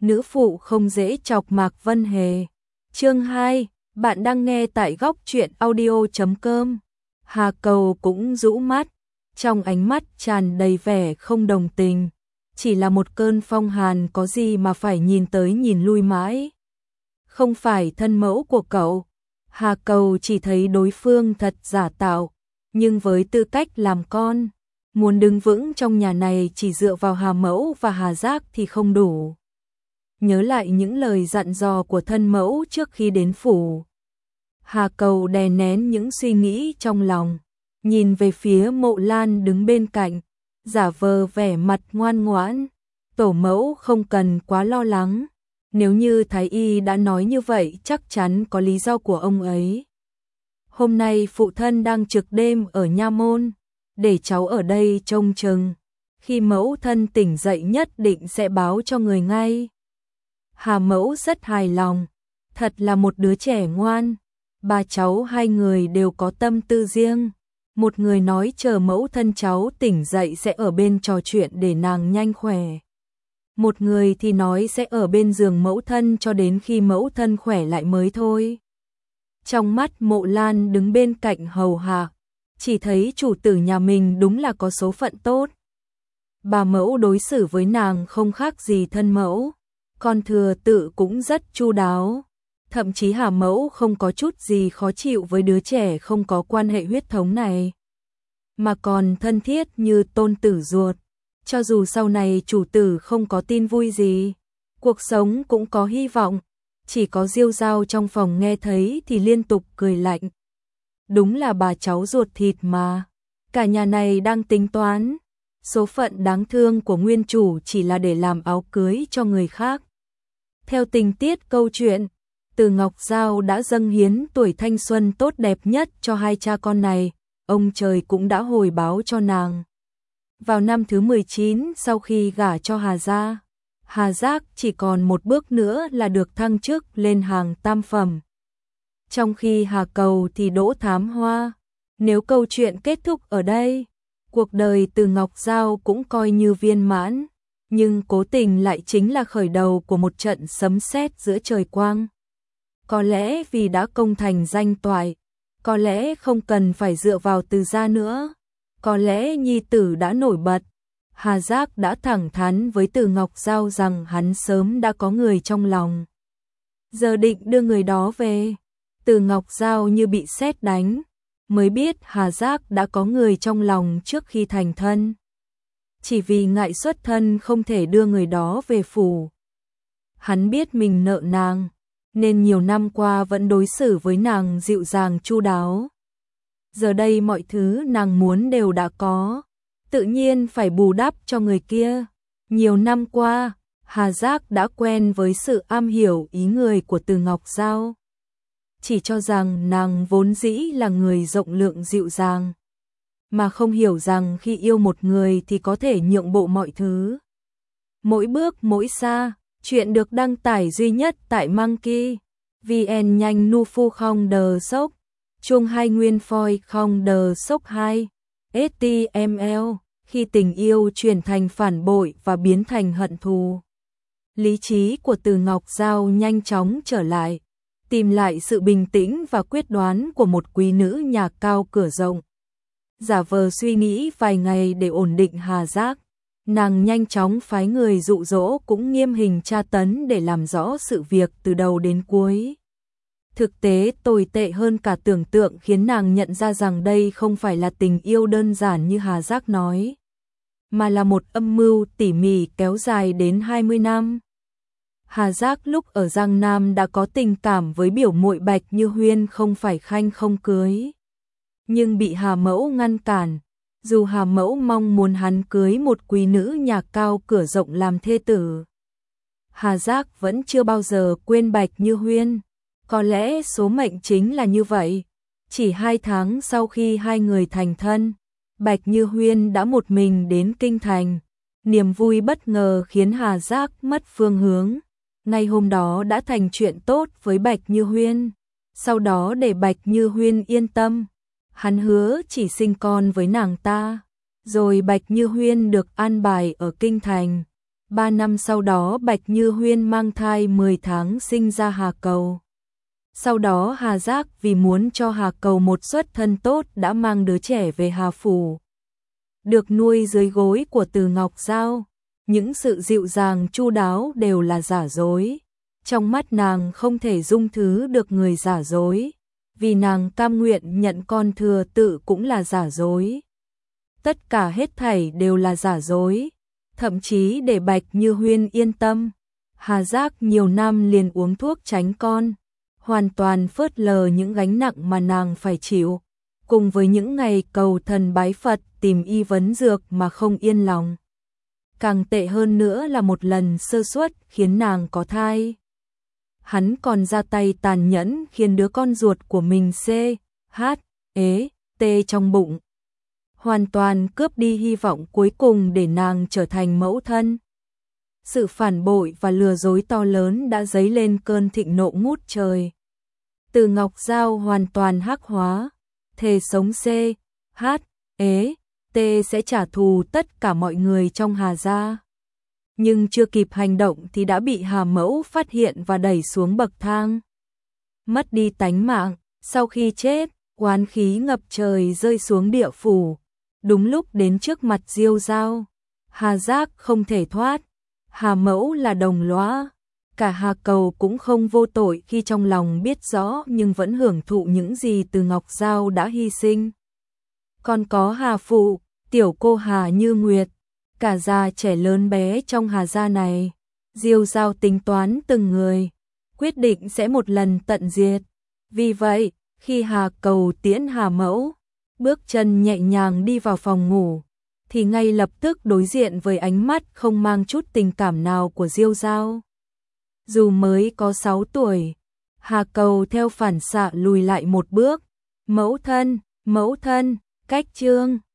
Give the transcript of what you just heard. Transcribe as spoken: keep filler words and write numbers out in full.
nữ phụ không dễ chọc Mạc Vân Hề. Chương hai, bạn đang nghe tại góc truyện audio chấm com. Hà Cầu cũng rũ mắt, trong ánh mắt tràn đầy vẻ không đồng tình. Chỉ là một cơn phong hàn có gì mà phải nhìn tới nhìn lui mãi. Không phải thân mẫu của cậu. Hà Cầu chỉ thấy đối phương thật giả tạo, nhưng với tư cách làm con, muốn đứng vững trong nhà này chỉ dựa vào Hà Mẫu và Hà Giác thì không đủ. Nhớ lại những lời dặn dò của thân mẫu trước khi đến phủ, Hà Cầu đè nén những suy nghĩ trong lòng, nhìn về phía Mộ Lan đứng bên cạnh, giả vờ vẻ mặt ngoan ngoãn. Tổ mẫu không cần quá lo lắng, nếu như Thái Y đã nói như vậy chắc chắn có lý do của ông ấy. Hôm nay phụ thân đang trực đêm ở nha môn, để cháu ở đây trông chừng, khi mẫu thân tỉnh dậy nhất định sẽ báo cho người ngay. Hà Mẫu rất hài lòng, thật là một đứa trẻ ngoan. Ba cháu hai người đều có tâm tư riêng. Một người nói chờ mẫu thân cháu tỉnh dậy sẽ ở bên trò chuyện để nàng nhanh khỏe. Một người thì nói sẽ ở bên giường mẫu thân cho đến khi mẫu thân khỏe lại mới thôi. Trong mắt Mộ Lan đứng bên cạnh hầu hạ, chỉ thấy chủ tử nhà mình đúng là có số phận tốt. Bà mẫu đối xử với nàng không khác gì thân mẫu, con thừa tự cũng rất chu đáo. Thậm chí Hà Mẫu không có chút gì khó chịu với đứa trẻ không có quan hệ huyết thống này, mà còn thân thiết như tôn tử ruột. Cho dù sau này chủ tử không có tin vui gì, cuộc sống cũng có hy vọng. Chỉ có Diêu Giao trong phòng nghe thấy thì liên tục cười lạnh. Đúng là bà cháu ruột thịt mà. Cả nhà này đang tính toán. Số phận đáng thương của nguyên chủ chỉ là để làm áo cưới cho người khác. Theo tình tiết câu chuyện, Từ Ngọc Giao đã dâng hiến tuổi thanh xuân tốt đẹp nhất cho hai cha con này. Ông trời cũng đã hồi báo cho nàng. Vào năm thứ mười chín sau khi gả cho Hà gia, Hà Giác chỉ còn một bước nữa là được thăng chức lên hàng tam phẩm. Trong khi Hà Cầu thì đỗ thám hoa. Nếu câu chuyện kết thúc ở đây, cuộc đời Từ Ngọc Giao cũng coi như viên mãn, nhưng cố tình lại chính là khởi đầu của một trận sấm sét giữa trời quang. Có lẽ vì đã công thành danh toại, có lẽ không cần phải dựa vào Từ gia nữa, có lẽ nhi tử đã nổi bật. Hà Giác đã thẳng thắn với Từ Ngọc Giao rằng hắn sớm đã có người trong lòng, giờ định đưa người đó về. Từ Ngọc Giao như bị sét đánh, mới biết Hà Giác đã có người trong lòng trước khi thành thân. Chỉ vì ngại xuất thân không thể đưa người đó về phủ. Hắn biết mình nợ nàng, nên nhiều năm qua vẫn đối xử với nàng dịu dàng chu đáo. Giờ đây mọi thứ nàng muốn đều đã có, tự nhiên phải bù đắp cho người kia. Nhiều năm qua, Hà Giác đã quen với sự am hiểu ý người của Từ Ngọc Giao. Chỉ cho rằng nàng vốn dĩ là người rộng lượng dịu dàng, mà không hiểu rằng khi yêu một người thì có thể nhượng bộ mọi thứ. Mỗi bước mỗi xa, chuyện được đăng tải duy nhất tại Monkey vê en nhanh nu phu không đờ sốc, chung hai nguyên phoi không đờ sốc hai, ét tê em lờ, khi tình yêu chuyển thành phản bội và biến thành hận thù. Lý trí của Từ Ngọc Giao nhanh chóng trở lại, tìm lại sự bình tĩnh và quyết đoán của một quý nữ nhà cao cửa rộng. Giả vờ suy nghĩ vài ngày để ổn định Hà Giác, nàng nhanh chóng phái người dụ dỗ cũng nghiêm hình tra tấn để làm rõ sự việc từ đầu đến cuối. Thực tế tồi tệ hơn cả tưởng tượng khiến nàng nhận ra rằng đây không phải là tình yêu đơn giản như Hà Giác nói, mà là một âm mưu tỉ mỉ kéo dài đến hai mươi năm. Hà Giác lúc ở Giang Nam đã có tình cảm với biểu muội Bạch Như Huyên không phải khanh không cưới, nhưng bị Hà Mẫu ngăn cản. Dù Hà Mẫu mong muốn hắn cưới một quý nữ nhà cao cửa rộng làm thê tử, Hà Giác vẫn chưa bao giờ quên Bạch Như Huyên. Có lẽ số mệnh chính là như vậy. Chỉ hai tháng sau khi hai người thành thân, Bạch Như Huyên đã một mình đến kinh thành. Niềm vui bất ngờ khiến Hà Giác mất phương hướng. Ngay hôm đó đã thành chuyện tốt với Bạch Như Huyên. Sau đó để Bạch Như Huyên yên tâm, hắn hứa chỉ sinh con với nàng ta. Rồi Bạch Như Huyên được an bài ở kinh thành. Ba năm sau đó Bạch Như Huyên mang thai mười tháng sinh ra Hà Cầu. Sau đó Hà Giác vì muốn cho Hà Cầu một xuất thân tốt đã mang đứa trẻ về Hà Phủ. Được nuôi dưới gối của Từ Ngọc Giao, những sự dịu dàng chu đáo đều là giả dối. Trong mắt nàng không thể dung thứ được người giả dối, vì nàng cam nguyện nhận con thừa tự cũng là giả dối. Tất cả hết thảy đều là giả dối, thậm chí để Bạch Như Huyên yên tâm. Hà Giác nhiều năm liền uống thuốc tránh con, hoàn toàn phớt lờ những gánh nặng mà nàng phải chịu, cùng với những ngày cầu thần bái Phật tìm y vấn dược mà không yên lòng. Càng tệ hơn nữa là một lần sơ suất khiến nàng có thai. Hắn còn ra tay tàn nhẫn khiến đứa con ruột của mình C, H, ế, T trong bụng. Hoàn toàn cướp đi hy vọng cuối cùng để nàng trở thành mẫu thân. Sự phản bội và lừa dối to lớn đã dấy lên cơn thịnh nộ ngút trời. Từ Ngọc Giao hoàn toàn hắc hóa, thề sống C, H, ế, T sẽ trả thù tất cả mọi người trong Hà gia. Nhưng chưa kịp hành động thì đã bị Hà Mẫu phát hiện và đẩy xuống bậc thang. Mất đi tánh mạng, sau khi chết, oán khí ngập trời rơi xuống địa phủ. Đúng lúc đến trước mặt Diêu Giao, Hà Giác không thể thoát. Hà Mẫu là đồng lõa, cả Hà Cầu cũng không vô tội khi trong lòng biết rõ nhưng vẫn hưởng thụ những gì Từ Ngọc Giao đã hy sinh. Còn có Hà Phụ, tiểu cô Hà Như Nguyệt, cả già trẻ lớn bé trong Hà gia này. Diêu Giao tính toán từng người, quyết định sẽ một lần tận diệt. Vì vậy, khi Hà Cầu tiễn Hà Mẫu, bước chân nhẹ nhàng đi vào phòng ngủ, thì ngay lập tức đối diện với ánh mắt không mang chút tình cảm nào của Diêu Giao. Dù mới có sáu tuổi, Hà Cầu theo phản xạ lùi lại một bước. Mẫu thân, mẫu thân, cách chương.